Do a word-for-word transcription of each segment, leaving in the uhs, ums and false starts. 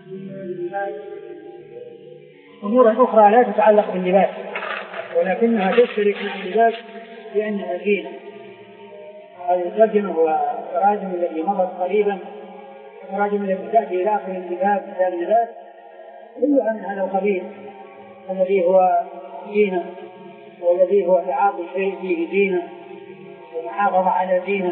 أمور أخرى لا تتعلق باللباس ولكنها تشترك مع اللباس لأنها زينة. هذا الترجمة هو التراجم الذي مضت قريبا، التراجم التي تأتي إلى آخر الكتاب كتاب اللباس كلها من هذا القبيل، الذي هو زينة والذي هو تعاطي شيء فيه زينة ومحافظة على زينة،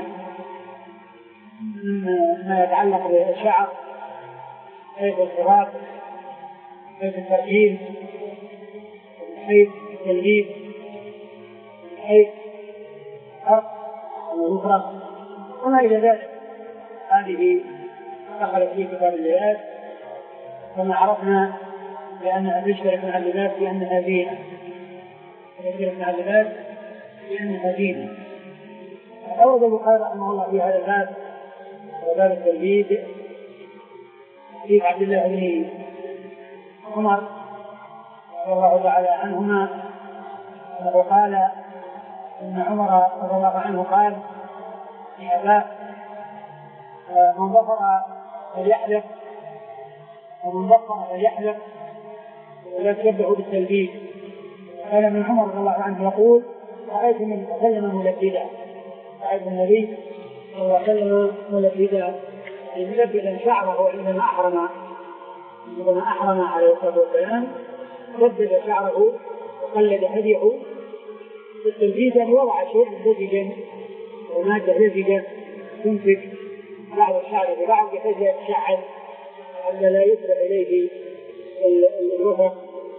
ما يتعلق بالشعر كيف الصراط كيف الترجيل كيف التلبيس كيف حرق المفرق وما إلى ذلك. هذه دخلت في كتاب اللباس كما عرفنا لأنها تشترك مع اللباس لأنها زينة، تشترك مع اللباس لأنها زينة. أورد البخاري رحمه الله في هذا الباب وباب التلبيس حديث عبد الله بن عمر رضي الله تعالى عنهما أنه قال إن عمر رضي الله عنه قال لأباه من ظفر فليحلف ومن ظفر فليحلف ولا تشبهوا بالتلبيس. قال ابن عمر رضي الله عنه يقول رأيت من تكلم ملبدا، رأيت النبي صلى الله عليه وسلم ملبدا ملبدا شعره عندما أحرم عندما أحرم عليه الصلاة والسلام لبد شعره وقلد هديه بالتلبيس، يعني وضع شيء لزجا ومادة لزجة تمسك بعض الشعر ببعض بحيث يتشعر حتى لا يسرع إليه الرفق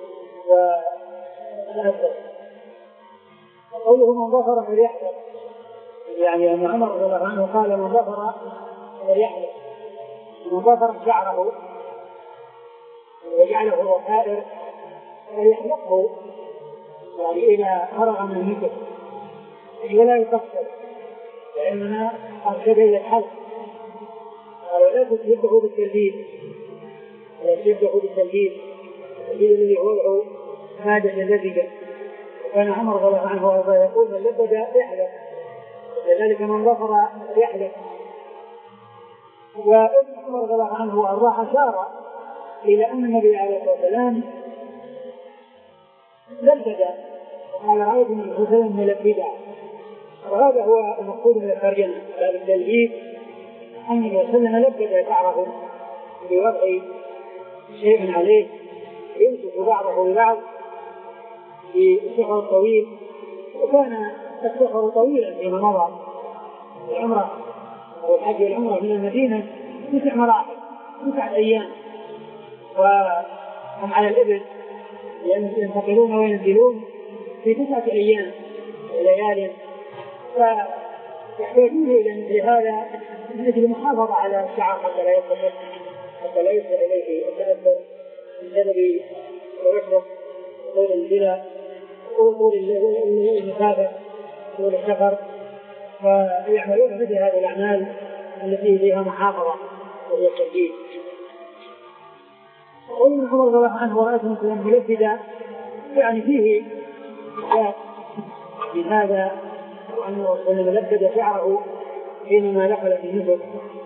والأثر. قوله من ظفر فليحلف، يعني أن عمر رضي الله عنه قال من ظفر فليحلف، من ظفر شعره وجعله وفائر فليحلقه، يعني إذا فرغ من المكر ولا يقصر، لأننا أرشد إلى الحلق. قال لا تشبهوا بالتلبيس، لا تشبهوا بالتلبيس الذي هو مادة لزجة. وكان عمر رضي الله عنه وارضاه يقول من لبد يحلق، لذلك من ظفر يحلق. وابن عمر رضي الله عنه وارضاه أشار إلى أن النبي عليه الصلاة والسلام لبد، وقال رأيت من الحسين ملبدا. وهذا هو المقصود من الترجمة، باب التلبيس أن الرسول لبد شعره بوضع شيء عليه يمسك بعضه ببعض بشعر طويل. وكان الشعر طويلا فيما مضى العمرة والحج والعمرة من المدينة تسع مراحل تسعة أيام، وهم على الإبل ينتقلون وينزلون في تسعة أيام وليال، فيحتاجون إلى مثل هذا من أجل المحافظة على الشعر حتى لا يصل حتى لا يصل إليه التأثر من سبب الرشد طول البلا طول المسافة طول السفر، فيعملون مثل هذه الأعمال التي فيها محافظة وهي التجديد. قول من عمر رضي الله عنه ورأيت مثلا ملبدا، يعني فيه إثبات من هذا أنه لبد شعره حينما دخل في النسك.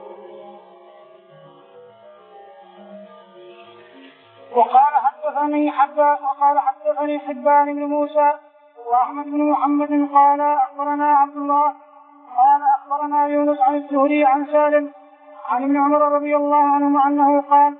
وقال حدثني حبان وقال حدثني حبان بن موسى وأحمد بن محمد قال أخبرنا عبد الله قال أخبرنا يونس عن الزهري عن سالم عن ابن عمر رضي الله عنهما أنه قال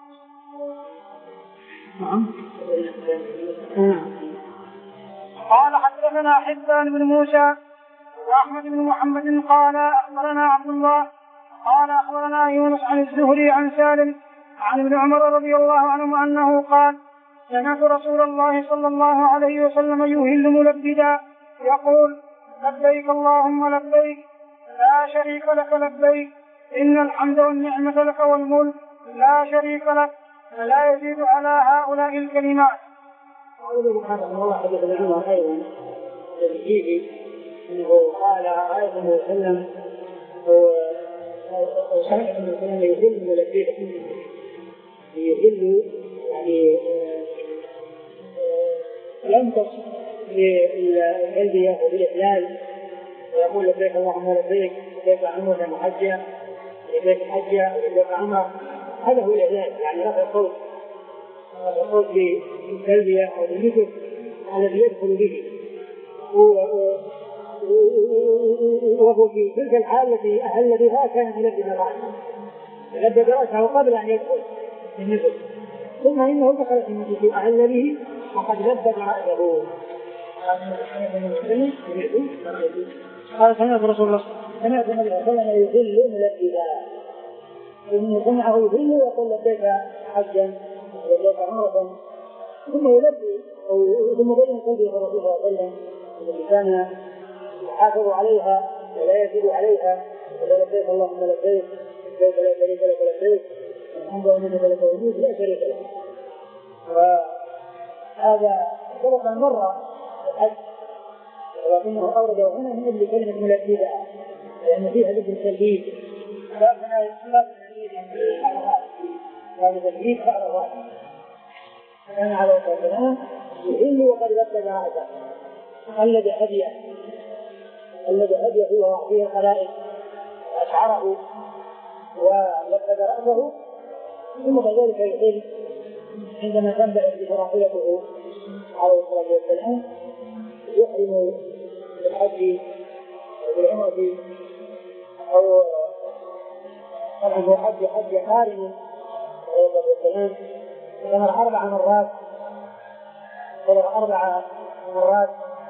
قال حدثنا حبان بن موسى وأحمد بن محمد قال أخبرنا عبد الله قال أخبرنا يونس عن الزهري عن سالم عن ابن عمر رضي الله عنهما أنه قال سمعت رسول الله صلى الله عليه وسلم يهل ملبدا يقول لبيك اللهم لبيك لا شريك لك لبيك إن الحمد والنعمة لك والملك لا شريك لك فلا يزيد على هؤلاء الكلمات. أقول هذا الله حدث ابن عمر أيضا تذكيره أنه قال رأيت النبي صلى الله عليه وسلم وسمعت النبي صلى الله عليه وسلم يهل ملبيك يهل، يعني ينقص بالتلبية وبالإحلال ويقول لبيك اللهم لبيك لبيك عمرة محجة لبيك حجة لبيك عمرة، هذا هو الإعلان، يعني رفع الصوت رفع الصوت بالتلبية أو بالنسك الذي يدخل به، وهو في تلك الحال التي أهل بها كان يلبد رأسه يلبد رأسه قبل أن يدخل في النسك، ثم إنه دخل في النسك أهل به وقد لبد رأسه. قال سمعت رسول الله سمعت النبي صلى الله عليه وسلم يذل ملبدا، إنه سمعه يذل ويقول لبيك حجا لبيك عمرة، ثم يلبي ثم بين قلبه صلى الله عليه وسلم الذي كان يحافظ عليها ولا يزيد عليها، ولا لبيك اللهم لبيك لبيك لا شريك لك لبيك الحمد لله لك وجود لا شريك له. وهذا سبق مرة الحج، ولكنه أورده هنا من أجل كلمة ملبدا لأن فيها ذكر التلبيد، فهنا يصلى هذا تلبيد على الرأس. كان عليه الصلاة والسلام يهل وقد لبد رأسه، قلد هديه قلد هديه فيه الخلائق وأشعره ولبد رأسه، ثم بعد ذلك يهل عندما تنبعث براحلته عليه الصلاة والسلام يحرم بالحج وبالعمرة أو طبعا حج حج قارن عليه الصلاة والسلام، ثمر أربع مرات ثمر أربع مرات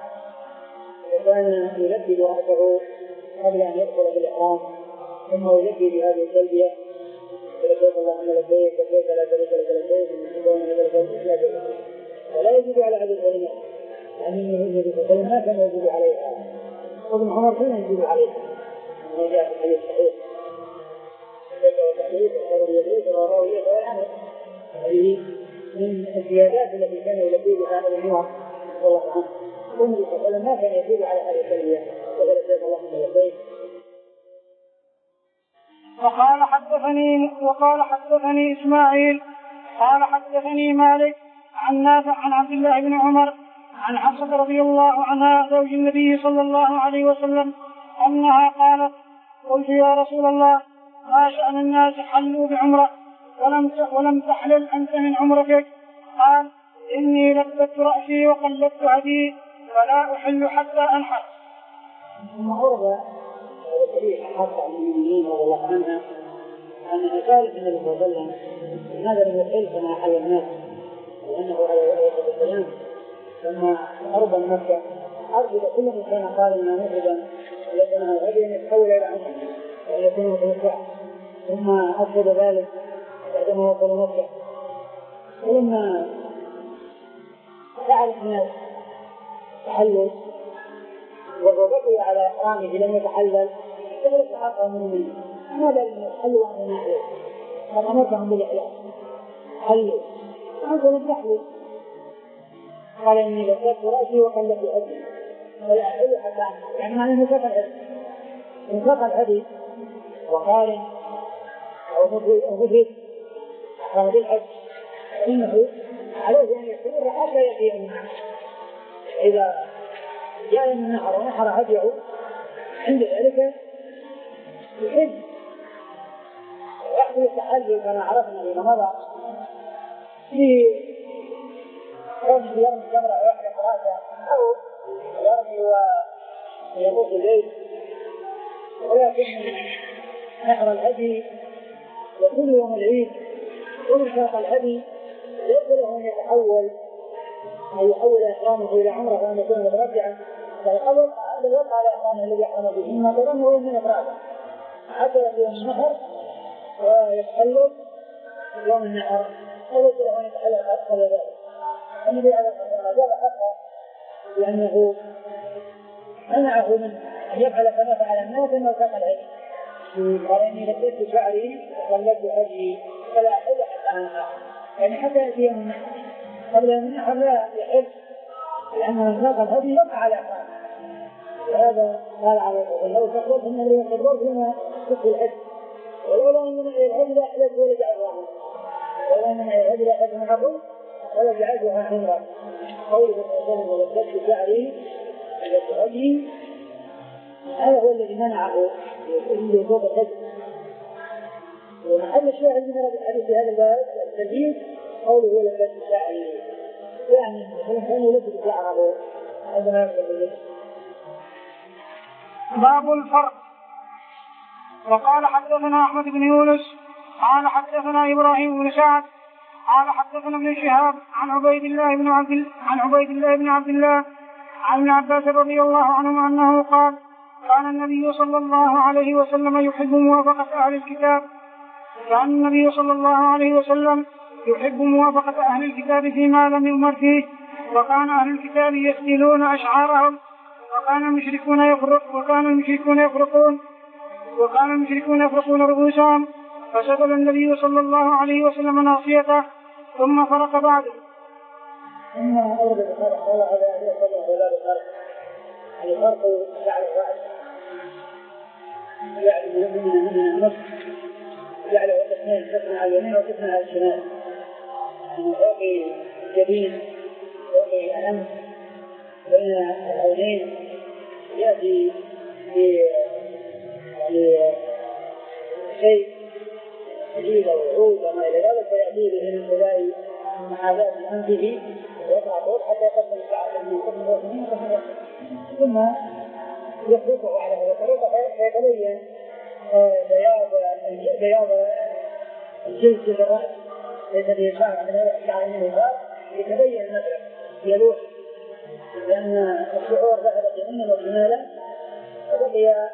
وكان يلبي رأسه قبل أن يدخل في الإحرام، ثم يلبي بهذه التلبية لبيك اللهم لبيك لبيك لا شريك لك لبيك لا شريك لك، ولا يجب على هذه الكلمات لأن النبي صلى الله عليه وسلم ما كان يجب عليها، وابن عمر كان يجب عليها كما جاء في الحديث الصحيح لبيك وتحليل وصبر يديك وراء يديك والعمل. هذه من الزيادات التي كان يلبي بها ابن عمر رضي الله عنه، والنبي صلى الله عليه وسلم ما كان يجب على هذه الكلمات وقال لبيك اللهم لبيك. وقال حدثني وقال حدثني إسماعيل قال حدثني مالك عن نافع عن عبد الله بن عمر عن حفصة رضي الله عنها زوج النبي صلى الله عليه وسلم أنها قالت قلت يا رسول الله ما شأن الناس حلوا بعمرة ولم ولم تحلل أنت من عمرتك؟ قال إني لبت رأسي وقلبت هدي فلا أحل حتى أنحر. ثم أورد الحديث حفصة عن المؤمنين رضي الله عنها أنها قالت النبي صلى الله عليه وسلم هذا لم يحل كما حل الناس، لأنه عليه الصلاة والسلام لما أرض مكة أرض كل من كان قال إنه مفردا ولكنه هدي أن يتحول إلى عمره وأن يكون متمتعا، ثم أفسد ذلك بعدما وصل مكة. ولما فعل الناس تحلل وهو بقي على إحرامه لم يتحلل فليس حقا منه، ماذا لم يتحلوا عن الناحية قد أمرهم بالإحلال حلوا وأنت لم تحلل. قال إني لبت رأسي وقلبت هدي فلا أحل حتى أنحر، يعني معنى انفق الهدي انفق الهدي وقال أو مفرد أحرم بالحج إنه عليه أن يستمر حتى يأتي النحر. إذا جاء من النحر ونحر هديه عند ذلك يحج ويحدث التحلل كما عرفنا فيما مضى في رجل يرمي الجمرة ويحرق رأسه أو يرمي ويطوف البيت، ولكن نحر الهدي وكل يوم العيد ومنفاق الهدي ليس له أن يتحول أن يحول إحرامه إلى عمرة وأن يكون مترجعا، فالأول هذا يقع على إحرامه الذي يحرم به إما ترمه وإما إفراده حتى يوم النحر ويتحلل يوم النحر وليس له أن يتحلل قبل ذلك. النبي عليه الصلاة والسلام جاب حقه لأنه منعه من أن يفعل كما فعل الناس أنه فعل الهدي، قال إني لبست شعري وقلبت هدي فلا أحل حتى أنحر، يعني حتى يأتي يوم النحر قبل أن النحر لا يحل لأن من فاق الهدي يقع على إحرامه. وهذا قال عليه الصلاة والسلام لو تقرب إن أمري قدرت لما تدخل الحج ولولا أن الهدي لا أحلت ولا جعلها ولولا أن الهدي لا أحلت من قبل ولا جعلها عمرا. قوله صلى الله عليه وسلم لبست شعري لبست هدي هذا هو الذي منعه من وجوب الحج. ومحل الشاهد من هذا الحديث في هذا الباب التلبيس قوله هو لبس شعره، يعني كان يلبس شعره عندما يبدأ باللبس. باب الفرق. وقال حدثنا أحمد بن يونس قال حدثنا إبراهيم بن سعد قال حدثنا ابن شهاب عن عبيد الله بن عبد عن عبيد الله بن عبد الله عن ابن عباس رضي الله عنهما أنه قال كان النبي صلى الله عليه وسلم يحب موافقة أهل الكتاب كان النبي صلى الله عليه وسلم يحب موافقة أهل الكتاب فيما لم يؤمر فيه، وكان أهل الكتاب يسئلون أشعارهم، وكان المشركون يفرق وكان المشركون يفرقون وكان المشركون يفرقون رؤوسهم، فسدل النبي صلى الله عليه وسلم ناصيته ثم فرق بعده. ثم أورد الفرق قال هذا يصل إلى الفرق، يعني فرق شعر الرأس يعني من النص جعله قسمين، قسم على اليمين وقسم على الشمال، يعني فوق الجبين فوق الأنف بين العينين يأتي شيء جديد أو عود وما إلى ذلك، فيأتي به من خلال محاذاة أنفه ويقع طول حتى يقسم الشعر من قسم وقسمين وقسم ثم يخلطه على هذه الطريقة فيتبين بياض بياض الجلد الرأس ليس به شعر من شعر من الرأس، يتبين المدرك يلوح، لأن الشعور ذهب يمينا وشمالا فبقي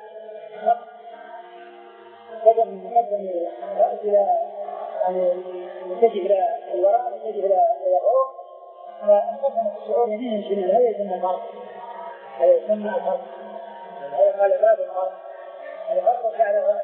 بدأ من مقدم الرأس إلى يعني يتجه إلى الوراء يتجه إلى الفوق، فانقسم الشعور يمينا وشمالا. هذا يسمى الفرق، هذا يسمى الفرق، هذا قال باب الفرق، الفرق شعر الرأس.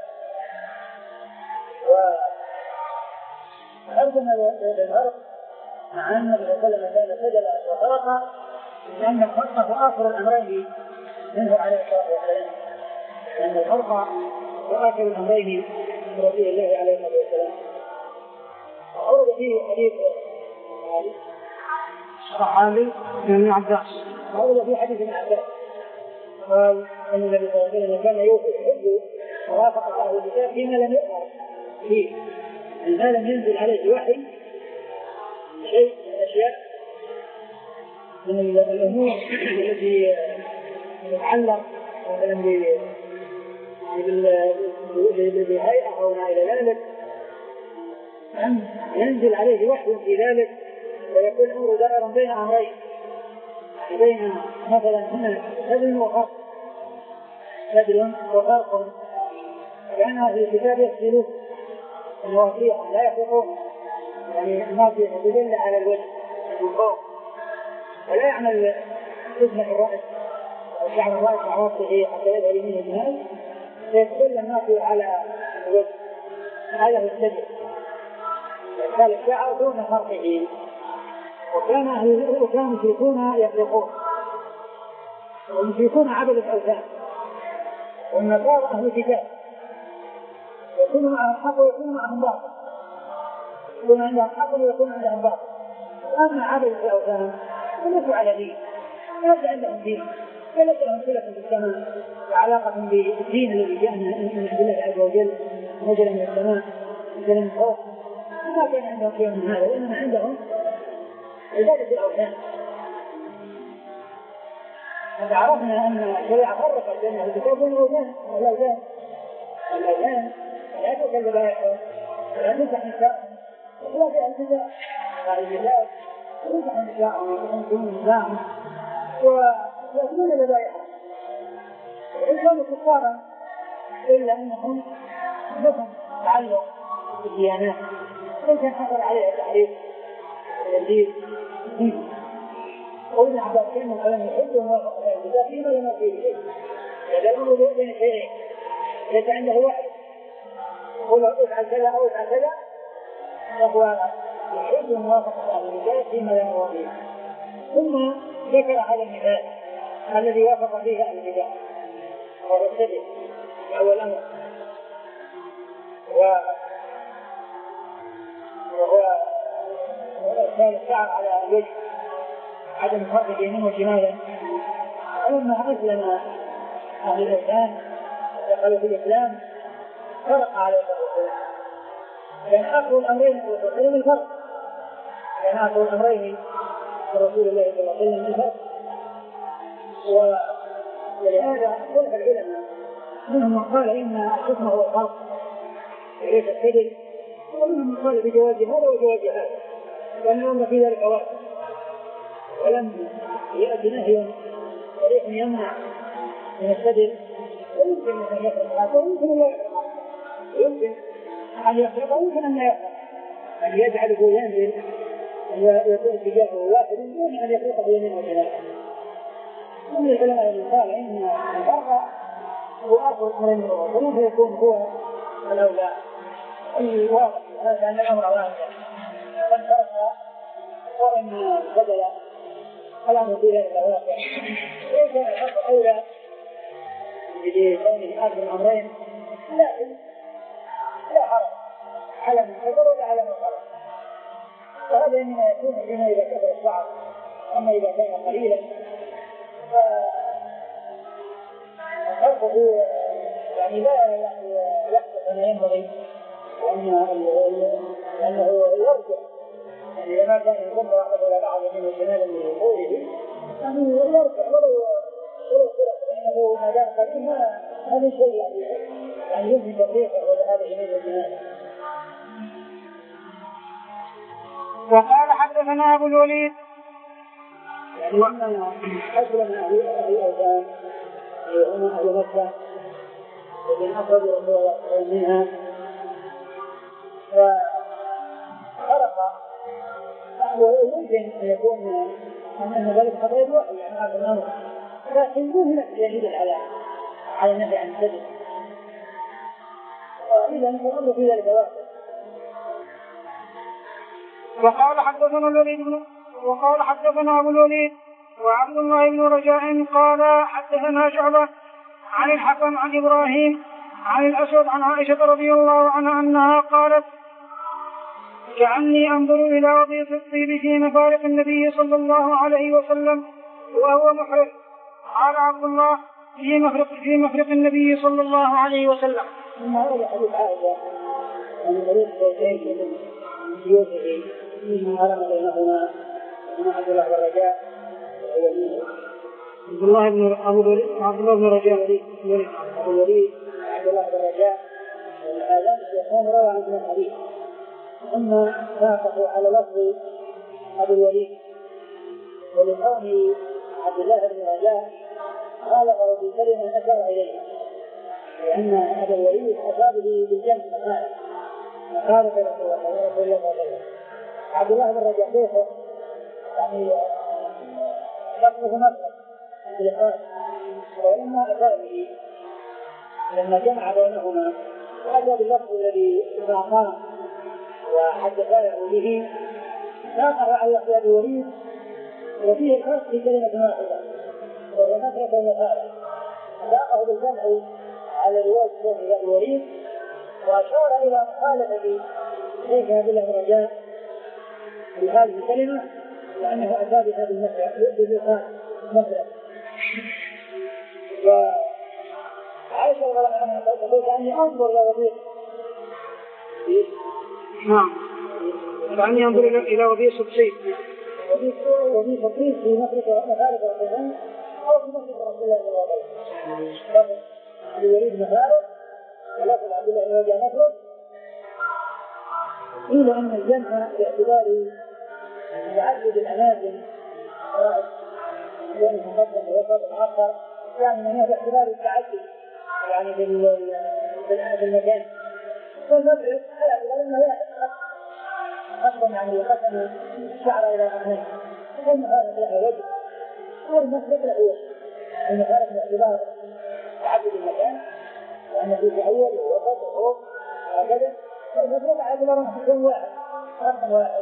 وأرجم بالفرق مع أن النبي صلى الله عليه وسلم كان سجل وفرق، لأن الفرق في آخر الأمرين منه عليه الصلاة والسلام، لأن الفرق في آخر الأمرين رسول الله عليه الصلاة والسلام. أورد فيه حديث صحابي ابن عباس، أورد فيه حديث ابن عباس قال أن النبي صلى الله عليه وسلم كان يحب موافقة أهل الكتاب فيما لم يؤمر فيه، ما لم ينزل عليه وحي شيء من الأشياء من الأمور التي تتعلق مثلا بالهيئة أو ما إلى ذلك، أن ينزل عليه وحي في ذلك ويكون أمر دائرا بين أمرين، بين مثلا هنا سدل وفرق سدل وفرق، لأن أهل الكتاب يسدلون النواصيح لا يفرقون، يعني الناصية تدل على الوجه من فوق ولا يعمل قسمة الرأس أو شعر الرأس مع وصفه حتى يذهب يمين الشمال، فيتدل الناصية على الوجه. هذا هو السدل، قال الشعر دون فرقه. وكان أهل وكان المشركون يفرقون، والمشركون عبدوا الأوثان، والنصارى أهل الكتاب يكون معهم حق ويكون معهم باطل، يكون عندهم حق ويكون عندهم باطل. أما عبدوا الأوثان فليسوا على دين، ليس عندهم دين، وليس لهم صلة في السماء وعلاقة بالدين الذي جاءنا من عند الله عز وجل نزل من السماء نزل من فوق، ما كان عندهم شيء من هذا، وإنما عندهم عبادة الأوثان. قد عرفنا أن الشريعة فرقت بين الكتاب والأوثان. الأوثان الأوثان لا تكل بيعهم ولا تنسح نساءهم ولا في الكتاب قال الكتاب تنسح نساءهم وتنسون نساءهم ويأكلون ببايعهم، وإن كانوا كفارا إلا أنهم لهم تعلق بالديانات، وإن كان حصل عليها تحريف الدين. وابن عباس كان من علم يحب وموافقة الكتاب فيما لم يكن فيه، هذا الأمر بين شيئين ليس عنده واحد يقول افعل كذا أو افعل كذا، فهو يحب وموافقة الكتاب فيما لم يكن فيه. ثم ذكر هذا المثال الذي وافق فيه أهل الكتاب وهو السبب وهو الأمر، وهو كان الشعر على الوجه عدم الفرق يمين وشمالا. ولما أسلم أهل الإسلام ودخلوا في الإسلام فرق على الرسول كان آخر الأمرين من الفرق، كان آخر الأمرين رسول الله صلى الله عليه وسلم من الفرق. ولهذا اختلف العلماء، منهم من قال إن الحكم هو الفرق وليس السجن، ومنهم من قال بجواز هذا وجواز هذا، لأن في ذلك وقت ولم يأتي نهي صريح يمنع من السجن. ويمكن أن يفرق هذا ويمكن أن لا يفرق، يمكن أن يفرق ويمكن أن لا يفرق، أن يجعله ينزل ويكون اتجاهه واحد دون أن يفرق بينه وبينه. ومن العلماء من قال إن الفرق هو آخر الأمرين الأول فيكون هو الأولى. الواضح هذا أن الأمر واحد قد فرق وإن بدل الأمر في ذلك الواقع، وإن كان الحق أولى بكونه آخر الأمرين لكن لا حرج على من حضر ولا على من خرج. وهذا إنما يكون فيما إذا كثر الشعر، أما إذا كان قليلا ففرقه يعني لا يحدث أن ينبغي أنه يرجع، يعني إذا ما كان يكون واحد ولا بعض من الجنال من قوله يعني يرجع ولو ولو لأنه ما دام قليل هذا شيء يعني يمكن تطبيقه ولا هذا إليه الجنال. وقال حدثنا أبو الوليد يعني وأننا أسلم أهل الأوثان هم أهل مكة ومن أخرجوا رسول الله منها فخلق ويمكن أن يكون أن ذلك قضية الوحي يعني هذا الأمر، لكن دون نفس يجد الحلال على النهي عن السجن، وإذا نقول في ذلك واحد. وقال حدثنا الوليد وقال حدثنا أبو الوليد وعبد الله بن رجاء قال حدثنا شعبة عن الحكم عن إبراهيم عن الأسود عن عائشة رضي الله عنها أنها قالت كأني أنظر إلى وضيء الطيب في مفارق النبي صلى الله عليه وسلم وهو محرق. قال عبد الله في مفرق في مفرق النبي صلى الله عليه وسلم. ثم هذا حديث عائشة عن طريق بيتين من سيوفه مما هرم بينهما من عبد الله بن رجاء عبد الله بن أبو عبد الله بن رجاء أبو الوليد عبد الله بن رجاء هذا يكون روى عن الحديث ثم ساقطوا على لفظ أبو الوليد ولقول عبد الله بن رجاء خالقه بكلمة أشار إليه لأن أبا الوليد أصاب بالجنب مخالف مخالف رسول الله صلى الله عليه وسلم. عبد الله بن رجاء شيخه يعني لفظه مطلق بالإخراج وإما أتى به لما جمع بينهما وأتى باللفظ الذي قام وحدثاه به ناقر على لفظ أبي الوليد وفيه الفرق في كلمة واحدة وهي مفرق المخالف ساقه بالجمع على رواية الشيخ أبي الوليد وأشار إلى مخالفة شيخ عبد الله بن رجاء بهذه الكلمة لأنه أتى بهذا المفرق مفرق. وعائشة رضي الله عنها تقول أني أنظر إلى وضيء نعم كأني أنظر إلى وضيء سبسيط وضيء سبسيط في مفرق مخالف القرآن أو في مفرق رسول الله صلى الله عليه وسلم الوليد مخالف ولكن عبد الله بن رجاء مفرق. قيل أن الجمع باعتبار تعدد الأماكن يعني مقدم ووسط وآخر يعني من باعتبار التعدد يعني بالمكان والمفرق على اعتبار أنه واحد قسم يعني قسم الشعر إلى قسمين والمخالف له وجه والمفرق له وجه. المخالف باعتبار تعدد المكان وأن فيه أول ووسط وفوق وهكذا والمفرق على اعتبار أنه يكون واحد قسم واحد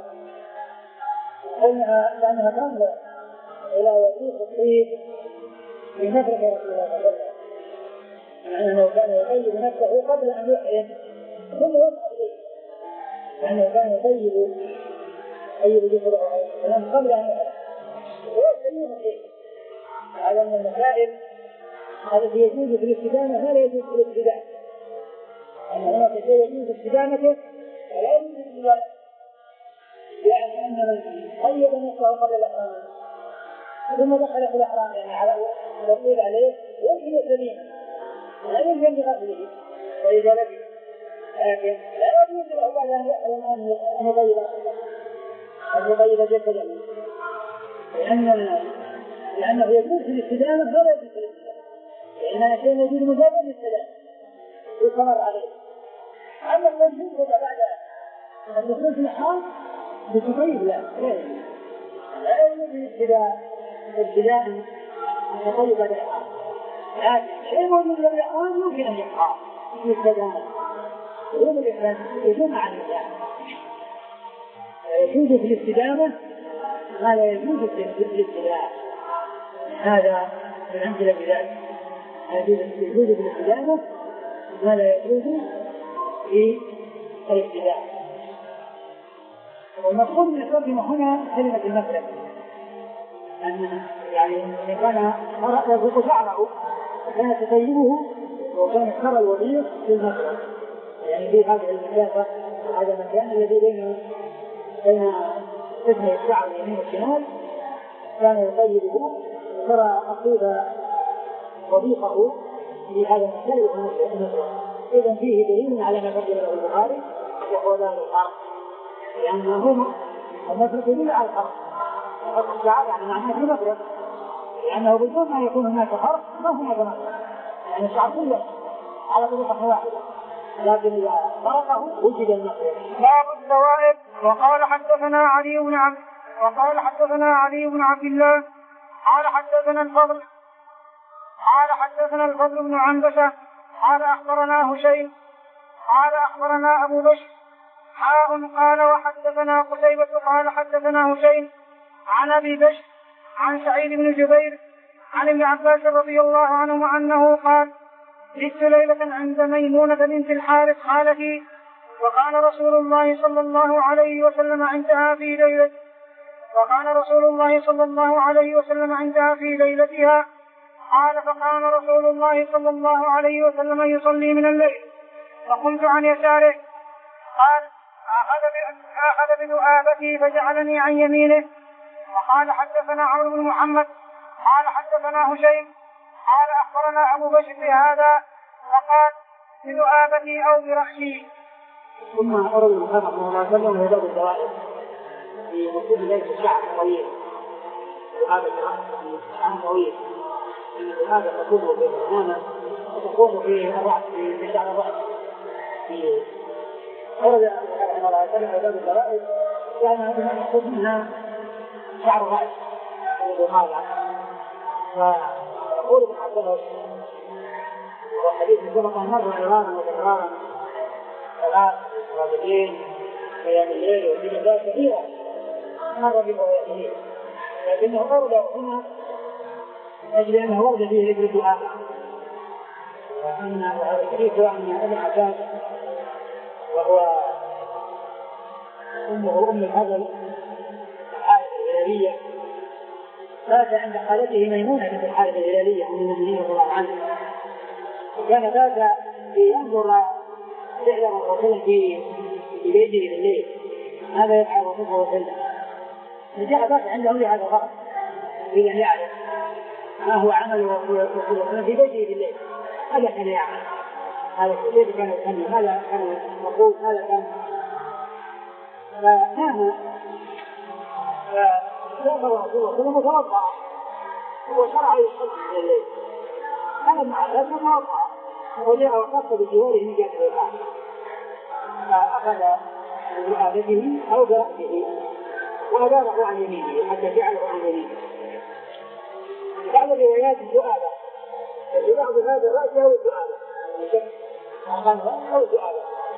لأنها لأنها تنظر إلى وثيق الطيب في مفرق رسول الله صلى الله عليه وسلم يعني أنه كان يطيب نفسه قبل أن يحرم ثم يصعد إليه لأنه كان يطيب يطيب جسده عليه السلام قبل أن يحرم ويسلمه فيه. هذا من المسائل التي يجوز في الاستدامة ما لا يجوز في الابتداء أن هناك شيء يجوز في استدامته العلم بالسبيل يعني أن من قيد نفسه قبل الإحرام ثم دخل في الإحرام يعني على الرسول عليه يمكن سليما لا يمكن بغسله وإذا لبث لكن لا يجوز له بعد أن يغير أن يغير جسده لأن لأنه يجوز في الاستدامة فلا يجوز في الاستدامة لأن شيء يجوز مجرد الاستدامة يستمر عليه. أما التنفيذ بعد الدخول في الحرام بتقيد لا لا يجوز الابتداء ابتداء أن يقيد بعد الحرام لكن شيء موجود في الحرام يمكن أن يقع في الاستدامة يوم الإحرام يجوز مع الإسلام يجوز في الاستدامة ما لا يجوز في الابتداء هذا من أمثلة بذلك يجوز في الاستدامة ما لا يجوز في الابتداء. والمفروض من يستخدم هنا كلمة المثل أن يعني إن كان يضبط شعره كان تطيبه وكان يختار الوظيف في المثل يعني في هذه المسافة هذا المكان الذي بين بين قسم الشعر اليمين والشمال كان يطيبه ترى أصيب وظيفه في هذا المكان والمثل. إذن فيه دليل على ما قدم له البخاري وهو ذلك الحرف لأنه المثل دليل على الحرف حرف الشعر يعني معناه في مفرق لأنه بدون ما يكون هناك حرف ما هناك مفرق يعني الشعر كله على طريقة واحدة لكن إذا فرقه وجد المفرق. باب الزوائد. وقال حدثنا علي بن عبد وقال حدثنا علي بن عبد الله قال حدثنا الفضل قال حدثنا الفضل بن عنبسة قال أخبرنا هشيم قال أخبرنا أبو بشر حاء قال وحدثنا قتيبة قال حدثنا هشيم عن أبي بشر عن سعيد بن جبير عن ابن عباس رضي الله عنه أنه قال جئت ليلة عند ميمونة بنت الحارث خالتي وكان رسول الله صلى الله عليه وسلم عندها في ليلة وكان رسول الله صلى الله عليه وسلم عندها في ليلتها قال فكان رسول الله صلى الله عليه وسلم يصلي من الليل فقمت عن يساره قال أخذ بذؤابتي فجعلني عن يمينه. وقال حدثنا عمرو بن محمد قال حدثنا هشيم قال أخبرنا أبو بشر بهذا وقال بذؤابتي أو برأسي. ثم أرد المحمد صلى الله عليه وسلم ويدور الدوائر في وجود ليس الشعر طويل وهذا الشعر طويل هذا تكون في الأمانة وتكون في الرأس في شعر الرأس في أرد الله عليه وسلم ويدور الدوائر يعني هذا يأخذ منها شعر الرأس وهذا فأقول بحضره وحديث سبق مرة إرارا وإرارا ثلاث رابطين قيام الليل وفي مدى كثيرة مر بروايته لكنه ورد هنا أجل أنه ورد فيه ذكر الدعاء وأن هذا الحديث عن ابن عباس وهو أمه أم الهبل الحارث الهلالية فات عند خالته ميمونة بنت الحارث الهلالية أم المؤمنين رضي الله عنها وكان فات لينظر فعل الرسول في بيته بالليل ماذا يفعل الرسول صلى الله عليه وسلم فجاء فات عنده لهذا الغرض يريد أن يعرف ما هو عمل الرسول صلى الله عليه وسلم في بيته بالليل هذا كان يعمل هذا كيف كان يسمي هذا كان مقول هذا كان فنام فشاف الرسول صلى الله عليه وسلم وتوضأ هو شرع يصلي في الليل هذا مع ذلك توضأ وجاء وقف بجواره من جانب الآخر فأخذ بآبته أو برأسه وأداره عن يمينه حتى جعله عن يمينه. بعض الروايات الذؤابة في بعض هذا الرأس أو الذؤابة أقام رأس أو الذؤابة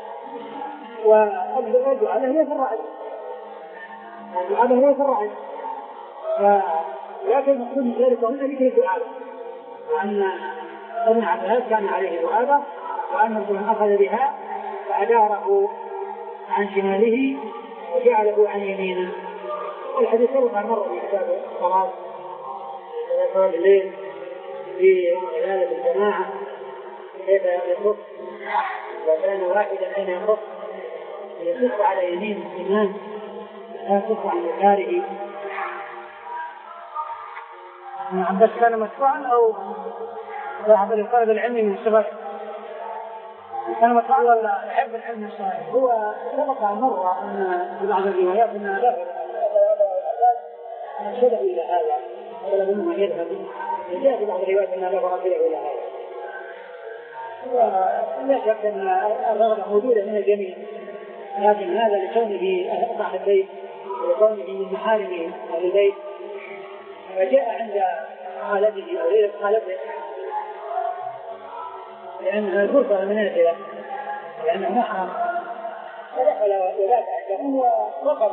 والذؤابة هي في الرأس الذؤابة هي في الرأس ولكن المقصود من ذلك هنا ذكر الذؤابة وأن ابن عباس كان عليه ذؤابة وأن الرسول أخذ بها فأداره عن شماله وجعله عن يمينه. والحديث سبق مرة في كتاب الصلاة صلاة الليل في عبادة الجماعة كيف يخف وكان واحدا أين يخف يصف على يمين الإمام لا يصف عن يساره. نعم بس كان مدفوعا أو ذهب للطلب العلمي من صغره؟ كان مدفوعا ولا يحب العلم من صغره؟ هو سبق مرة أن في بعض الروايات أنها ذهب شدوا إلى هذا طلب منه أن يذهب، جاء في بعض الروايات أنها ذهب إلى هذا. ولا شك أن الرغبة موجودة من الجميع، لكن هذا لكونه صاحب البيت ولكونه من محارم أهل البيت، فجاء عند خالته أو غير خالته لأنها الفرصة المناسبة لأنه محرم، فدخل ولا تعلم ورقب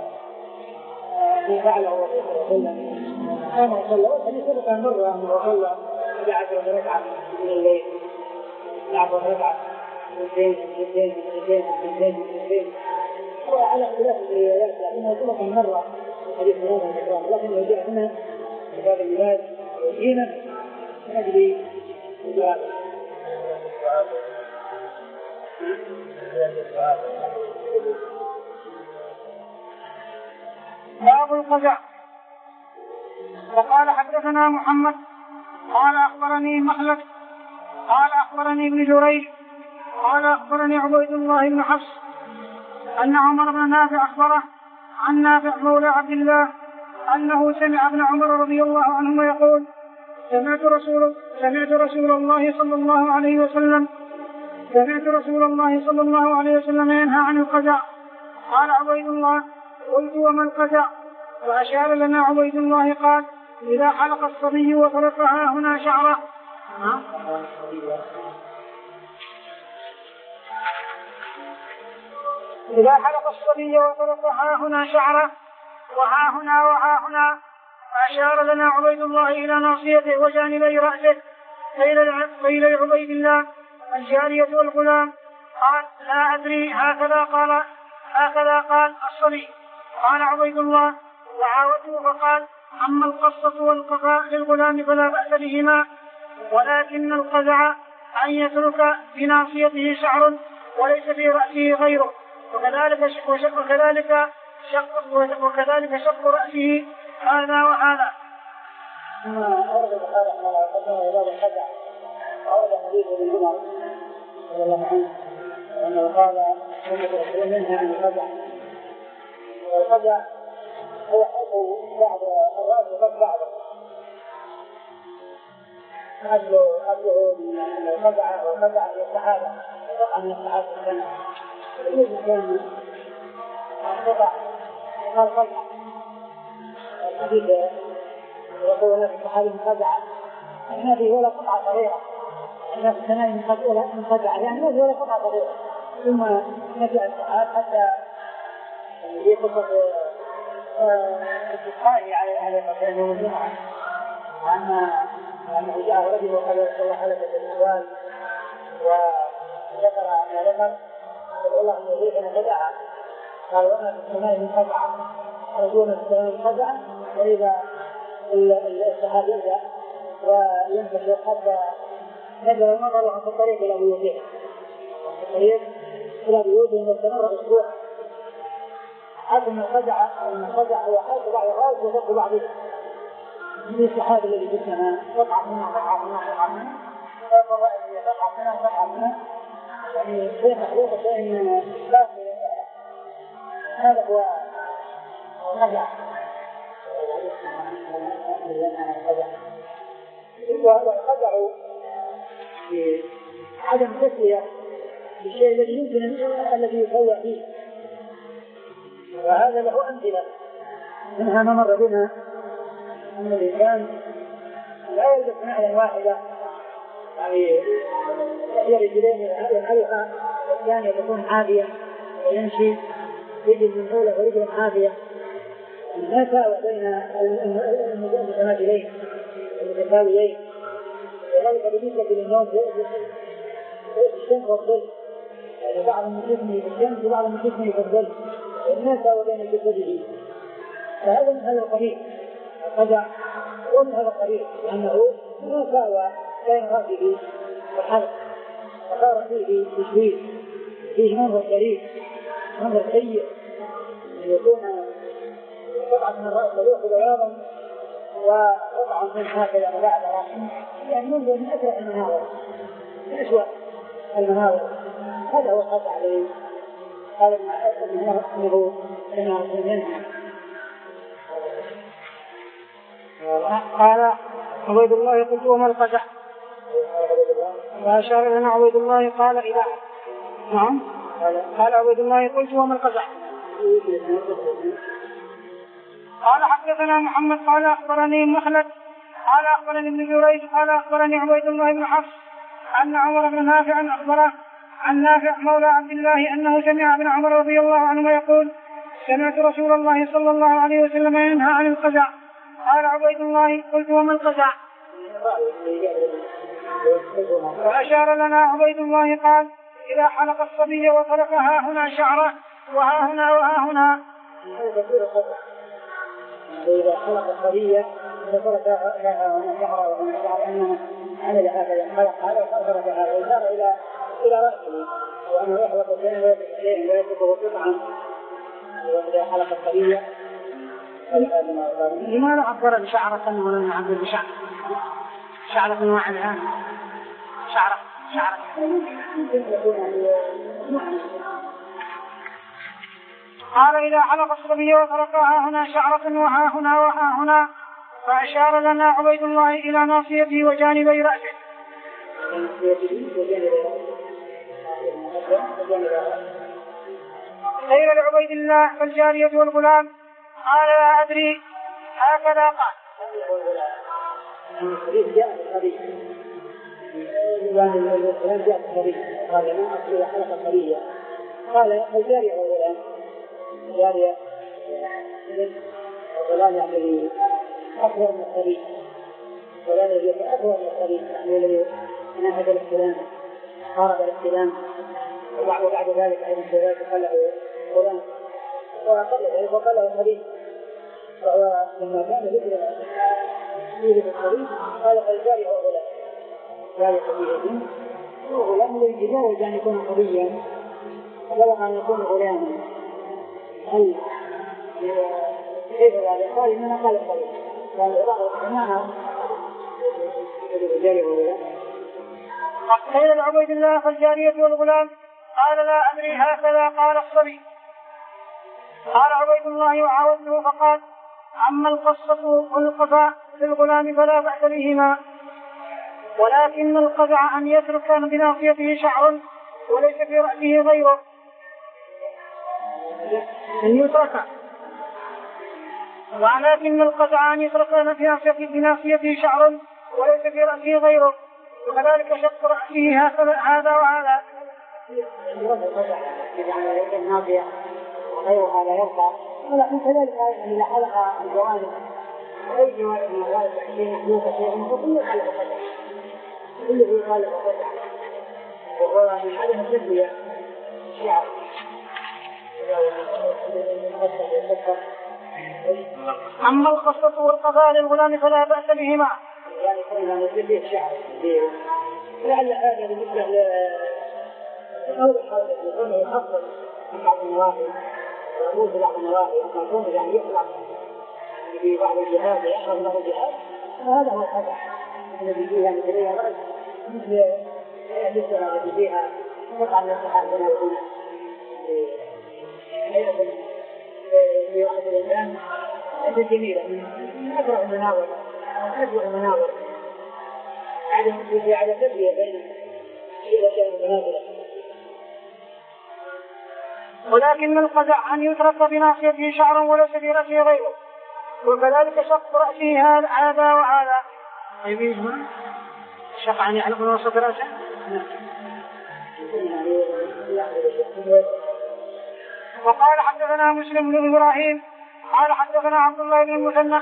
ما فعله الرسول صلى الله عليه وسلم. قام وصلى وصلى سبق مرة أنه وصلى إلى عشرة ركعة من الليل، عشرة ركعة اثنين اثنين اثنين اثنين اثنين وعلى اختلاف الروايات، لكنه سبق مرة حديث هذا الإكرام، لكن لو جاء هنا في هذا الميلاد وجينا نجري الجواب. باب القزع. وقال حدثنا محمد قال أخبرني مخلد قال أخبرني ابن جريج قال أخبرني عبيد الله بن حفص أن عمر بن نافع أخبره عن نافع مولى عبد الله أنه سمع ابن عمر رضي الله عنهما يقول سمعت رسول سمعت رسول الله صلى الله عليه وسلم سمعت رسول الله صلى الله عليه وسلم ينهى عن القزع. قال عبيد الله قلت وما القزع؟ وأشار لنا عبيد الله قال إذا حلق الصبي وطرقها هنا شعره. إذا حلق الصبي وطرقها هنا شعره وها هنا وها هنا. فأشار لنا عبيد الله إلى ناصيته وجانبي رأسه. قيل لعبيد الله الجارية والغلام؟ قال لا أدري هكذا قال هكذا قال الصبي. قال عبيد الله وعاوته فقال أما القصة والقفاء للغلام فلا بأس بهما، ولكن القزع أن يترك بناصيته شعر وليس في رأسه غيره، وكذلك شق وكذلك شق وكذلك شق رأسه هذا وهذا. ثم أورد البخاري رحمه الله باب القزع، أورد حديث ابن عمر رضي الله عنه أنه قال سنة رسول منها عن القزع. والقزع هو حلق بعض الرأس وقد بعضه، أجله أجله من القزع والقزع في الصحابة عن الصحابة السنة الذي كان قطع قال قزع. الحديث يقول لك الصحابي من قزع ما فيه ولا قطعة صغيرة، الناس الثاني من قزع يعني ما فيه ولا قطعة صغيرة. ثم نجع الصحابة حتى في قصة استسقائه على مكان يوم الجمعة، أنه جاء رجل وقال الله حلقة الأسوال وذكر ما ذكر قال الله أن يريدنا خدعا. قال وأنا في السماء من خدعا رجونا في السماء من خدعا. وإذا الصحابي يبدأ وينتشر حتى نزل المطر في الطريق إلى بيوتهم في الطريق إلى بيوتهم واستمر أسبوع. هذا من الخدع من الخدع هو حلق بعض الرأس وفق بعضه. من الصحابة الذي في السماء قطعة منها قطعة منها قطعة منها قطعة منها قطعة منها قطعة منها يعني شيء مخلوق شيء لا هذا هو الخدع. والخدع في عدم تسوية بالشيء الذي يمكن الذي يسوى فيه، وهذا له أمثلة منها ما مر بنا أن الإنسان لا يلبس نعلا واحدة يعني يحيى رجلين ينحلها والثانية تكون عافية ويمشي رجل من حوله ورجل عافية، لا ساوى بين المتماثلين المتساويين. وذلك بالنسبة للنوم في الشمس والظل، يعني بعض من جسمه في الشمس وبعض من جسمه في الظل، لا ساوى بين جسده. فهذا من هذا القبيل القزع، ومن هذا القبيل لأنه ما ساوى بين رأسه والحلق، وصار فيه تشويه فيه منظر شريف منظر سيء أن يكون قطعة من الرأس تلوح بياضا وقطعة من هكذا مبعثرة، يعني منظر من أسرع المناظر من أسوأ المناظر. هذا هو الخطأ عليه. هذا أنه أنه أنه منها. قال عبيد الله قلت وما القزح؟ فأشار لنا عبيد الله قال إذا نعم قال عبيد الله قلت وما القزح؟ قال حدثنا محمد قال أخبرني مخلد قال أخبرني ابن جريج قال أخبرني عبيد الله بن حفص أن عمر بن نافع أخبره عن نافع مولى عبد الله أنه سمع ابن عمر رضي الله عنهما يقول سمعت رسول الله صلى الله عليه وسلم ينهى عن القزع. قال عبيد الله قلت وما القزع؟ فأشار لنا عبيد الله قال إذا حلق الصبي وترك ها هنا شعره وها هنا وها هنا. إذا حلق الصبي وترك ها هنا شعره وها هنا عمل هكذا حلق هذا وترك هذا وصار إلى إلى رأسه وأنه يحلق الدين ويتركه ويتركه قطعا. وإذا حلق الصبي لماذا عبر بشعرة ولم يعبر بشعر شعرة من واحد الآن شعرة شعرة قال إذا حلق الصبي وتركها هنا شعرة وها هنا وها هنا. فأشار لنا عبيد الله إلى ناصيته وجانبي رأسه. قيل لعبيد الله فالجارية والغلام؟ قال لا أدري هكذا قال. جاء الصبي الغلام جاء الصبي قال ما أصل حلق الصبية قال الجارية والغلام الجارية والغلام يعني أكبر من الصبي والغلام يجب أكبر من الصبي يعني الذي نهج الاحتلام قارب الاحتلام وبعد ذلك أيضا كذلك قال له غلام وقال له وقال له الصبي. فهو لما كان ذكر يوجد الصبي قال الجارية والغلام جارية صبية وغلام الذي يجاوز أن يكون صبيا وبلغ أن يكون غلاما. هل كيف هذا؟ قال إننا قال الصبي قال إننا الجارية والغلام. قيل لعبيد الله فالجارية والغلام؟ قال لا أدري هكذا قال الصبي. قال عبيد الله وعاودته فقال أما القصة والقفاء للغلام فلا بأس بهما ولكن القزع أن يترك بناصيته شعر وليس في رأسه غيره. أن يترك ولكن القزع أن يترك بناصيته شعر وليس في رأسه غيره وكذلك شق رأسه هذا وهذا. غيرها لا يرفع ولكن كذلك إذا حلق الجوانب أي جوانب من الغالب تحسين محدوثة شيئا فكله حلق فتح كله حلق فتح وهو من عدم التسوية الشعر. أما القصة والقضاء للغلام فلا بأس بهما يعني كنا نسلي الشعر لعل هذا بالنسبة لأول حاجة يكون يحصل من بعض النواحي ويموت بعض النواحي أما يكون يعني يطلق في بعض الجهاد ويحصل له الجهاد فهذا هو الخطأ الذي فيها مثلية الرأس مثل الجسر التي فيها قطعا من الصحابة يكون حيث في وقت الإنسان ليست جميلة من أكره المناظر أكبر المناظر على تسوية بين الأشياء المتنازلة. ولكن القزع أن يترك بناصيته شعرا وليس في رأسه غيره وكذلك شق رأسه هذا وهذا. أيبيهما شق عن يحلق من وسط رأسه. وقال حدثنا مسلم بن إبراهيم قال حدثنا عبد الله بن المثنى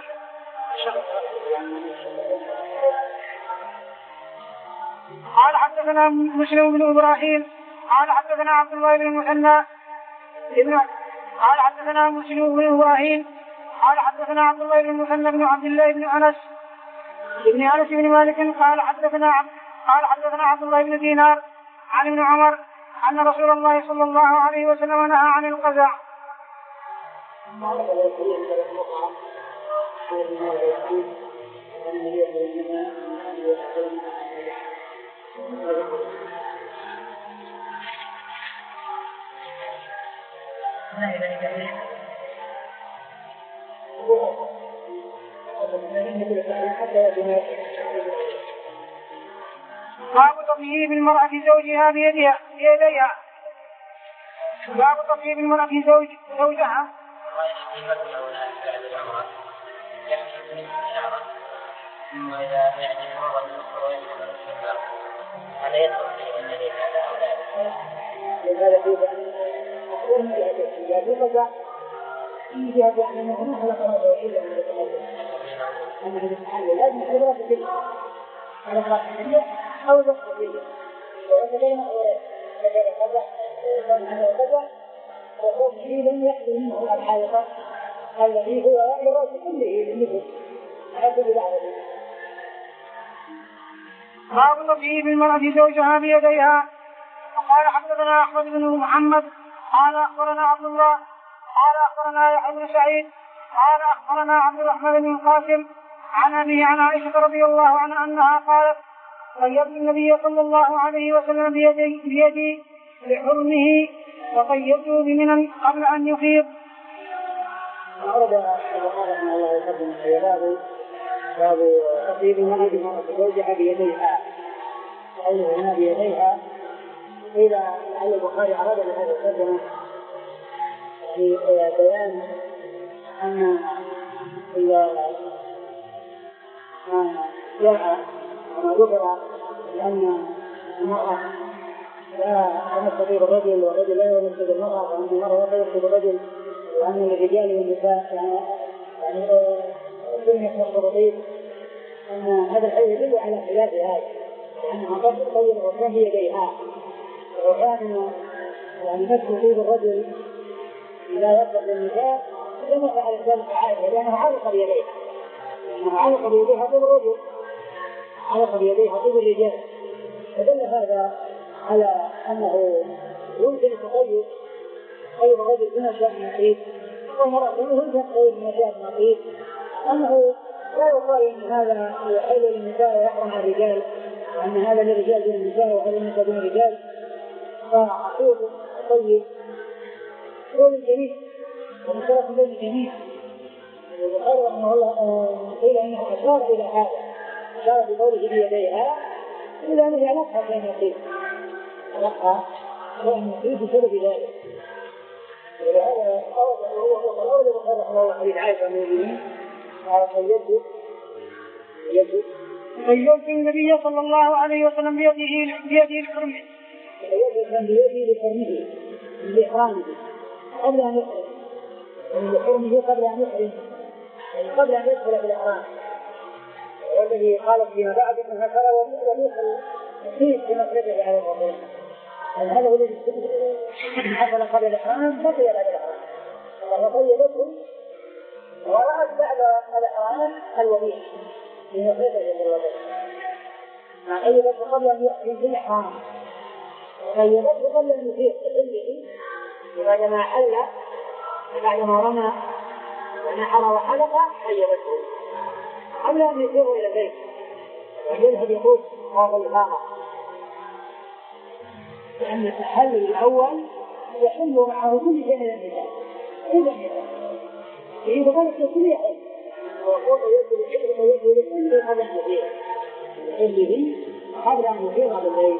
قال حدثنا مسلم بن إبراهيم قال حدثنا عبد الله بن المثنى قال حدثنا مسلم بن إبراهيم قال حدثنا عبد الله بن المثنى بن عبد الله بن أنس بن أنس بن مالك قال حدثنا قال حدثنا عبد الله بن دينار عن ابن عمر أن رسول الله صلى الله عليه وسلم نهى عن القزع. باب تطيب المرأة زوجها بيدها بيديها. باب تطيب المرأة زوج زوجها. وإذا يعني مرض الأخر ويدخل الشباب هذا يدخل فيه الذي هذا أو لا هذا فيه أقول من جهة الجهة في جهة يعني أنه ما خلق هذا إلا من يتميز أنه يتحلل لازم خبرة في كل على خلاص أو ذكر فيه وكذلك أولا كذلك كذا وكذا وكذا وقوله لم يحصل منه الحالقة الذي هو لرأس كله للنفس هذا ببعضه. باب تطيب المرأة زوجها بيديها. وقال حدثنا أحمد بن محمد قال أخبرنا عبد الله قال أخبرنا يحيى بن سعيد قال أخبرنا عبد الرحمن بن القاسم عن أبيه عن عائشة رضي الله عنها أنها قالت طيبت النبي صلى الله عليه وسلم بيدي, بيدي لحرمه وطيبته بمنى قبل أن يفيض. أورد البخاري رحمه الله يقدم في باب باب تطيب المرأة زوجها بيديها. قوله هنا بيديها قيل لعل البخاري أراد بهذا الترجمة في بيان أن إذا ما جاء وما ذكر بأن المرأة لا تمسك بالرجل والرجل لا يمسك بالمرأة وأن المرأة لا تمسك بالرجل وأن الرجال والنساء يعني يعني سنة الخطيب أن هذا الحديث يدل على خلاف هذا أنها قد تطيب الرجل بيديها وكان يعني مسك طيب الرجل إذا يصل للنساء لما فعل ذلك عائشة لأنه علق بيديه لأنه علق بيديها طيب الرجل علق بيديها طيب الرجال فدل هذا على أنه يمكن التطيب طيب الرجل بنشاء نقيب والمرأة يمكن طيب بنشاء نقيب أنه لا يقال إن هذا يحل للنساء ويحرم الرجال وأن هذا للرجال دون النساء وهذا للنساء دون الرجال فعقوق طيب قول جميل ومشارك بين جميل وقال رحمه الله قيل إنه أشار إلى هذا أشار بقوله بيديها إلى أنه يعلقها بين يقين يعلقها بين يقين بسبب ذلك ولهذا هو قول البخاري رحمه الله حديث عائشة من المؤمنين قال طيبت طيبت طيبت النبي صلى الله عليه وسلم بيده بيده الحرمة طيبت بيده لحرمه لإحرامه قبل أن يحرم لحرمه قبل أن يحرم قبل أن يدخل في الإحرام والذي قال فيما بعد أنها ترى ومثل فيه في مخرجه على الرسول هذا هو الذي حصل قبل الإحرام بقي بعد الإحرام وطيبته ورأت بعد الإحرام الوضيع في مخرجه للوضيع مع طيبته قبل أن يحرم في الإحرام طيبته قبل أن يفيق بعدما حل بعدما رمى ونحر وحلق طيبته قبل أن يسير إلى البيت ويذهب يقول هذا الإمامة لأن التحلل الأول يحل معه كل شيء من النساء إذا إذا كانت كل يحل ويقول يدخل الحجر ويدخل الحجر قبل أن يسير الحجر قبل أن يسير على البيت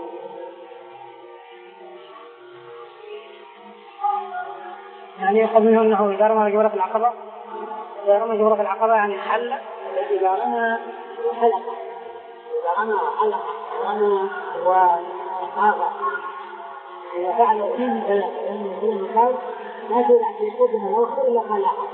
يعني يأخذ منه أنه إذا رمى جمرة العقبة إذا رمى جمرة العقبة يعني حل إذا رمى حلقة إذا رمى حلقة رمى وآخر إذا فعل اثنين من ثلاثة لأنه كل مكان ما تولع في القدم الأخر إلا خلاقة.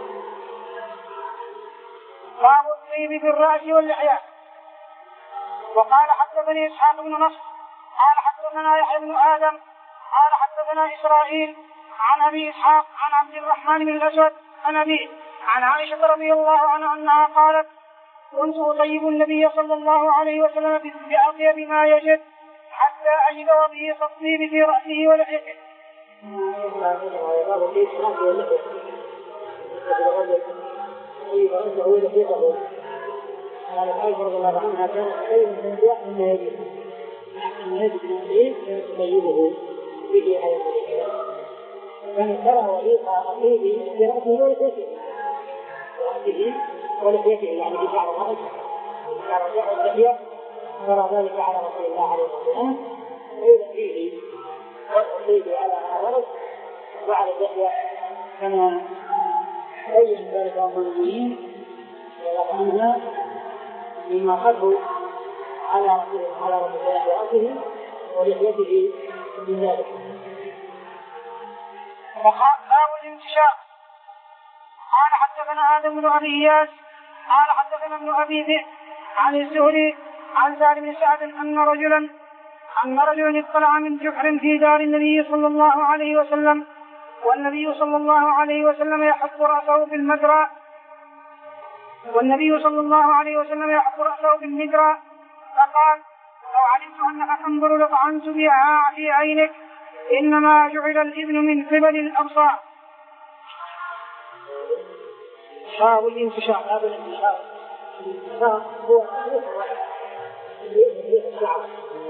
باب الطيب في الرأس واللحية. وقال حدثني إسحاق بن نصر قال حدثنا يحيى بن آدم قال حدثنا إسرائيل عن أبي إسحاق عن عبد الرحمن بن الأسود عن أبيه عن عائشة رضي الله عنها أنها قالت كنت أطيب النبي صلى الله عليه وسلم بأطيب ما يجد حتى أجد وضعي الطيب في رأسه ولحيته. قال عائشة رضي الله عنها كان خير من الأنبياء مما يجب أن يجب من الدين فيطيبه به على الطريق. كان ترى وظيفة طيبه برأسه ولحيته برأسه ولحيته يعني بشعر الرأس شعر اللحية ترى ذلك على رسول الله عليه الصلاة والسلام فيطيبه ويطيبه على الرأس وعلى اللحية كما بين ذلك أم المؤمنين رضي الله عنها مما قدروا على على رسول الله برأسه ولحيته من ذلك. باب الانتشاق. قال حدثنا آدم بن أبي إياس قال حدثنا ابن أبي ذئب عن الزهري عن سعد بن سعد أن رجلا أن رجلا اطلع من جحر في دار النبي صلى الله عليه وسلم والنبي صلى الله عليه وسلم يحط رأسه بالمجرى والنبي صلى الله عليه وسلم يحط رأسه بالمجرى فقال لو علمت أنك تنظر لطعنت بها في عينك إنما جعل الإذن من قبل الأبصار. باب الانتشاق. باب الانتشاق الانتشاق هو الشعر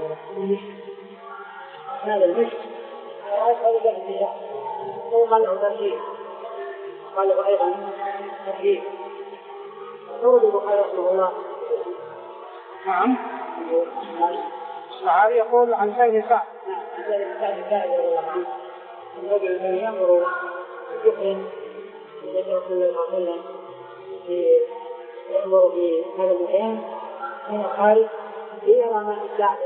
هذا المشي وأسأل الانتشاق وقال له ترجيح قال له أيضا ترجيح ورد البخاري رحمه الله. نعم. الصحابي يقول عن سيد سعد عن سيد سعد رضي الله عنه الرجل الذي ينظر يقرن ليس رسول الله صلى الله عليه وسلم ينظر في هذا المكان من الخارج ليرى ما في الداخل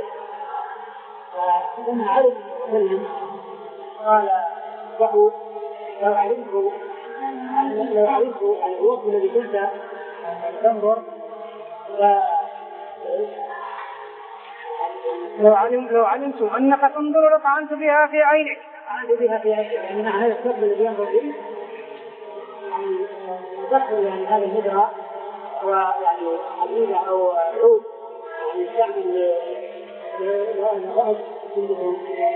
فلما علم وسلم قال له لو علمت لو علمت الوقت الذي كنت تنظر لو علم لو علمت أنك تنظر لطعنت بها في عينك. طعنت بها في عينك يعني مع هذا الثقب الذي ينظر فيه يعني تدخل يعني هذا المجرى ويعني حديدة أو عود يعني يستعمل للرأس كلهم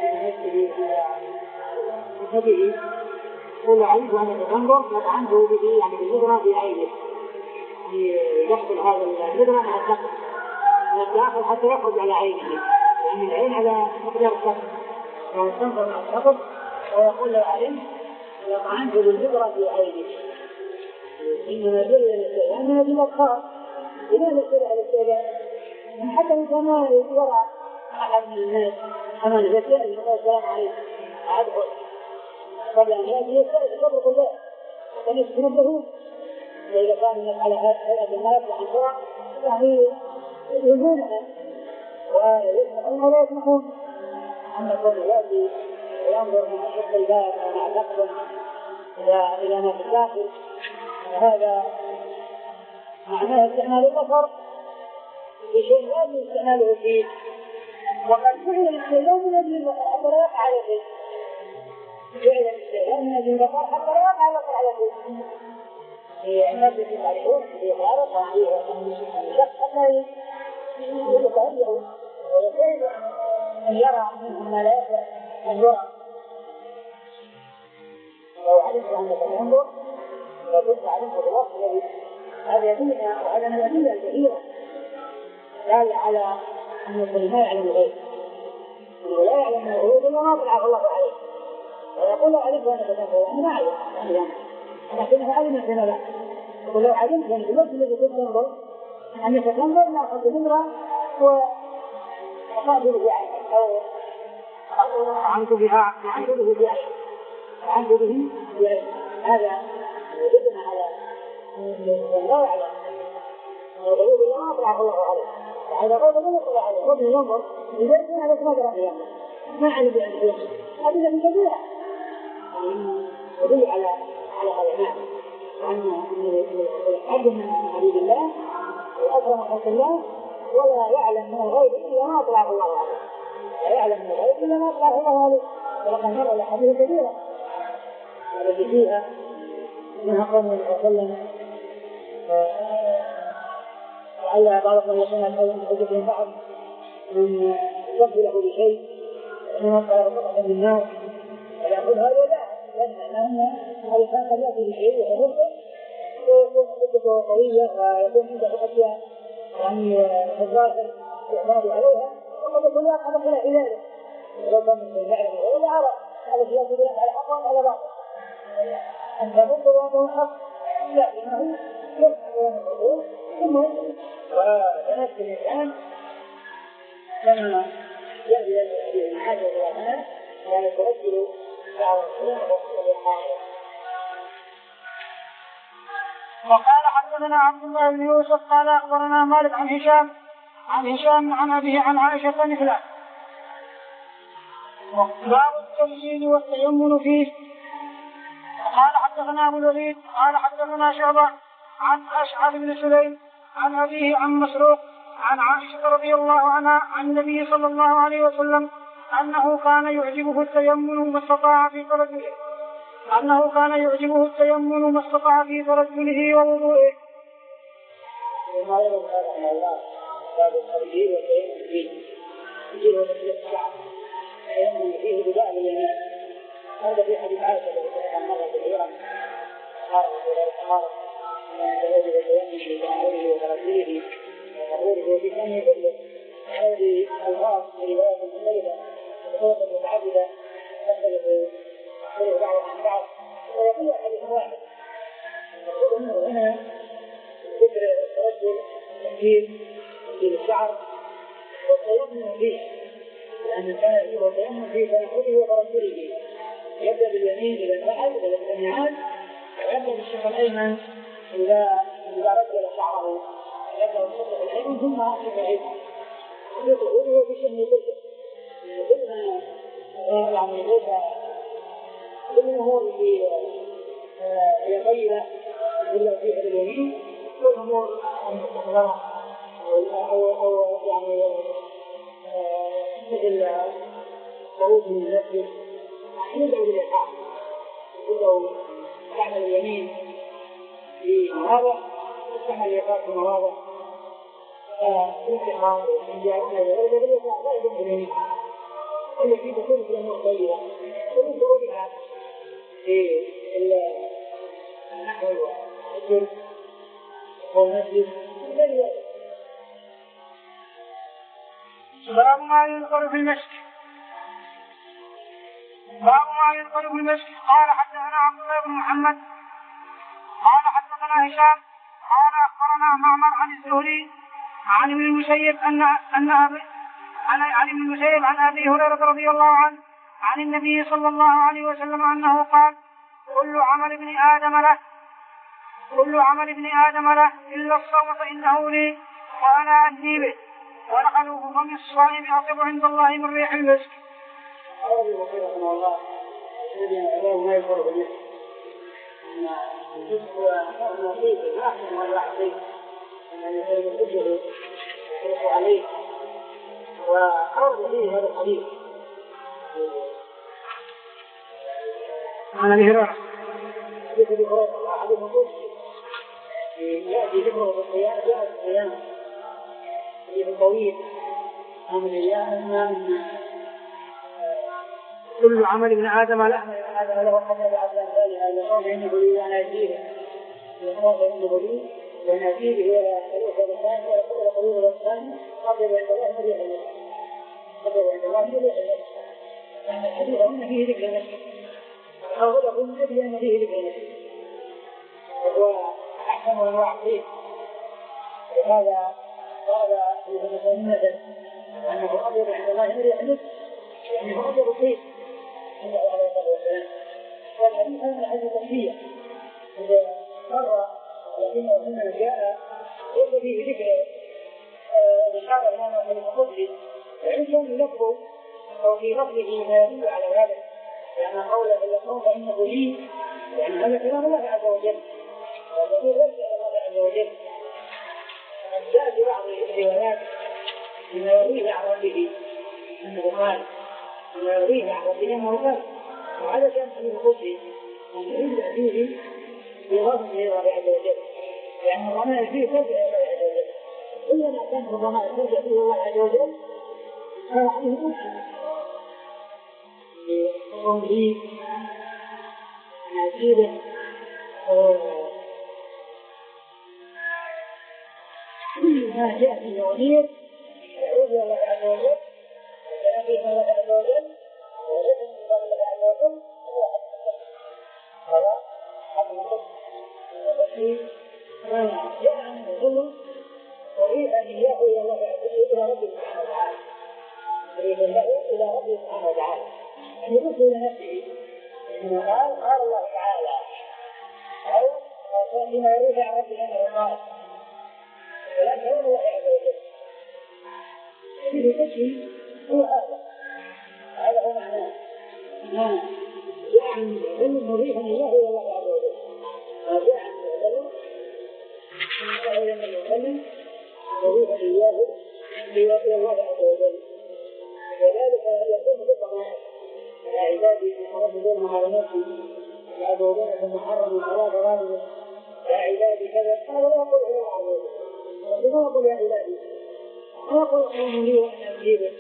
بسببه قل علمت أنك تنظر لطعنته به يعني بالمجرى في عينك يدخل هذا المجرى مع الثقب من الداخل حتى يخرج على عينه يعني العين على مقدار الثقب ويستنظر مع الثقب ويقول له علمت لطعنته بالمجرى في عينك إنما جل للسيئة إنما جل الخاص لماذا يصير على السيئة حتى إذا ما يرى أحد من الناس أمان الزكاة يقول السلام عليكم أدخل قبل أن يأتي يسأل يطلق الله كان يسكن له وإذا كان الناس على هيئة الناس عن شرع يعني يجوزونها ويسمحون ولا يسمحون أما الرجل يأتي وينظر من شق الباب مع ثقب إلى ما في الداخل هذا معناه استعمال البصر بشيء لا يجوز استعماله فيه وقد فعل الاستعمال من أجل البصر حتى لا يقع على شيء فعل الاستعمال من أجل البصر حتى لا يقع البصر على شيء في الناس في تعرفون في غارة وعليه الشخص حتى يتهيئ ويكيد أن يرى منهم ما لا يفعل أن يرى لو علمت أنك تنظر وكنت علمت بالوقت الذي هذا يدلنا وهذا من الأدلة الكثيرة دال على أن الظلم لا يعلم الغيب ولا يعلم الغيب إلا ما طلع الله عليه ويقول لو علمت أنك تنظر أنا ما أعلم لكنه علم الزنا ولو علمت أن بالوقت الذي كنت تنظر أنك تنظر لا أخذ نمرة وأخذ به أو عنك بها عنك به بعين عنك به بعين هذا يدلنا على أن لا يعلم الغيب إلا ما طلع الله عليه هذا غيب لا يطلع عليه ربنا ينظر إذا كان هذا ما درى فيه ما علم بأن هذه من كبيرة يدل على على هذا المعنى وأن العبد من حبيب الله وأكرم خلق الله ولا يعلم من الغيب إلا ما طلع الله عليه لا يعلم من الغيب إلا ما طلع الله عليه ولقد مر الأحاديث كثيرة التي فيها منها قول النبي صلى الله عليه وسلم لعل بعضهم يكون الحديث من بعض من يصب له بشيء ثم صار قطعة من النار فيأخذ هذا لا، لأن الإنسان قد يأتي بشيء ويمرضه ويكون مدته قوية ويكون عنده أشياء يعني في الظاهر يعتمد عليها وقد يكون يأخذ خلاف ذلك ولو كان من المعلم ولا عرف هذا الشيء يدل على حق وعلى باطل أن تظن بأنه حق لا لأنه يفعل بين الحقوق ثم وتنفس الإنسان كما يأتي إلى الحاجة والرحمن يعني ترجل دعوة السلام والحاجة. وقال حدثنا عبد الله بن يوسف قال أخبرنا مالك عن هشام عن هشام عن أبيه عن عائشة مثله. باب التمجيد والتيمن فيه. قال حدثنا أبو الوليد قال حدثنا شعبة عن أشعث بن سليم عن أبيه عن مسروق عن عائشة رضي الله عنها عن النبي صلى الله عليه وسلم أنه كان يعجبه التيمن ما استطاع في ترجله أنه كان يعجبه التيمن ما استطاع في ترجله ووضوئه. وما يقول هذا الله باب التمجيد والتيمن فيه يجيب مثل الشعب التيمن فيه بداء اليمين. هذا في حديث عائشة عن مرة كثيرة قال قال يجب التيمن بتعامله وترجله وظهوره بفمه هذه الألفاظ في رواية مختلفة وصوت متعددة تختلف تختلف بعضها عن بعض ويقول حديث واحد. المقصود منه هنا ذكر الترجل التمجيد في الشعر والتيمم فيه لأن كان فيه والتيمم في تنحله وترجله يبدأ باليمين إذا فعل إذا لم يعاد ويبدأ بالشق الأيمن إذا إذا رجل شعره يبدأ بالشق الأيمن ثم الشق الأيمن ويقول بشأن كله كلنا يعني ليس كل الأمور في هي غيرة إلا فيها اليمين والأمور المستقرة أو أو يعني مثل خروج من المسجد يدعو للإقامة يدعو بعد اليمين في مواضع يستحمل الإقامة في مواضع الانتقام من جاءنا لغير ذلك لا يجب اليمين التي تكون في الأمور طيبة ومن خروجها في النحو والسجن والمسجد باب ما يذكر في المسجد. باب ما يذكر في المسجد. قال حدثنا عبد الله بن محمد قال حدثنا هشام قال اخبرنا معمر عن الزهري عن ابن المسيب ان ان ابي عن ابن المسيب عن ابي هريره رضي الله عنه عن النبي صلى الله عليه وسلم انه قال: كل عمل ابن ادم له كل عمل ابن ادم له الا الصوم فانه لي وانا اجزي به ولخلوه فم الصائم اطيب عند الله من ريح المسك. قال رحمه الله الذي ما يقر بالمسك المسك هو نصيب ما احسن ولا عظيم ان يحبه ويحرص عليه وأرض فيه هذا الحديث عن ابي هريره حديث ابي هريره حديث موجود ياتي ذكره بالقيام جاء القيام حديث طويل عن القيام كل عمل ابن ادم له هذا له قبل بعد ذلك ان يقول انه لي وانا اجيبه يقول انه لي وانا اجيبه ولا خلوه بالثاني ولا قبل قلوب بالثاني قبل عند الله مريح المسك قبل عند الله مريح المسك لان الحديث هنا فيه ذكر المسك او غلق النبي ان فيه ذكر المسك وهو احسن انواع الطيب وهذا قال ابن سنه انه ابيض عند الله مريح المسك يعني هو ابيض الطيب عند الله عليه الصلاه والسلام. والحديث هذا حديث تشفيه اذا مر لكنه هنا جاء ليس فيه ذكر الاشاره لنا في القدس وعندهم لفظه او في لفظه ما يدل على ذلك لان قوله الا الصوم فانه لي يعني هذا كلام الله عز وجل والضمير ليس على الله عز وجل. وقد جاء في بعض الروايات بما يرويه عن ربه انه قال بما يرويه عن ربه انه قال وهذا كان في القدس ان يريد فيه بغض الى الله عز وجل لان الضمائر فيه ترجع الى الله عز وجل كلما كانت الضمائر ترجع الى الله عز وجل هذا حديث مسلم بقوله عجيبة كل ما جاء في الوزير يعود إلى الله عز وجل ويأتي إلى الله عز وجل ويجب إلى الله عز وجل هذا حديث التي ما جاء عن الظلم أريد أن إياه إلى الله عز وجل إلى ربه سبحانه وتعالى أريد له إلى ربه سبحانه وتعالى أن يضيف إلى نفسه إنه قال قال الله تعالى أو فيما يريد عن ربه أنه قال ولكن هو الله عز وجل في تشريع هو هذا هذا هو معناه ما جاء عن الظلم مضيفا إياه إلى الله عز وجل ما جاء عن الظلم إلى من يظلم مضيفا إياه إلى الله عز وجل وذلك يكون بطنا على عبادي يحرمون على نفسه يعبدون المحرم على ضرائبه يا عبادي كذا هذا لا يقول إلا عز وجل لا يقول يا عبادي لا يقول أمر لي وأنا أجيبه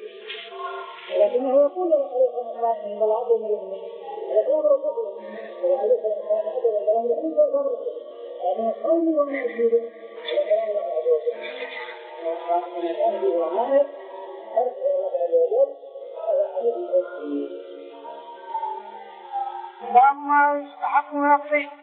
ولكنه يقول له خليقا الله من العبد من الإذن ولكن أمر كفر وعليك الإنسان أحد الكلام لأنه يقول لكن قولي وأنا أجيبه وكلام الله عز وجل ومن يكون به وعامل أرسل الله عز وجل هذا حديث التوحيد باب ما يستحق من الطيب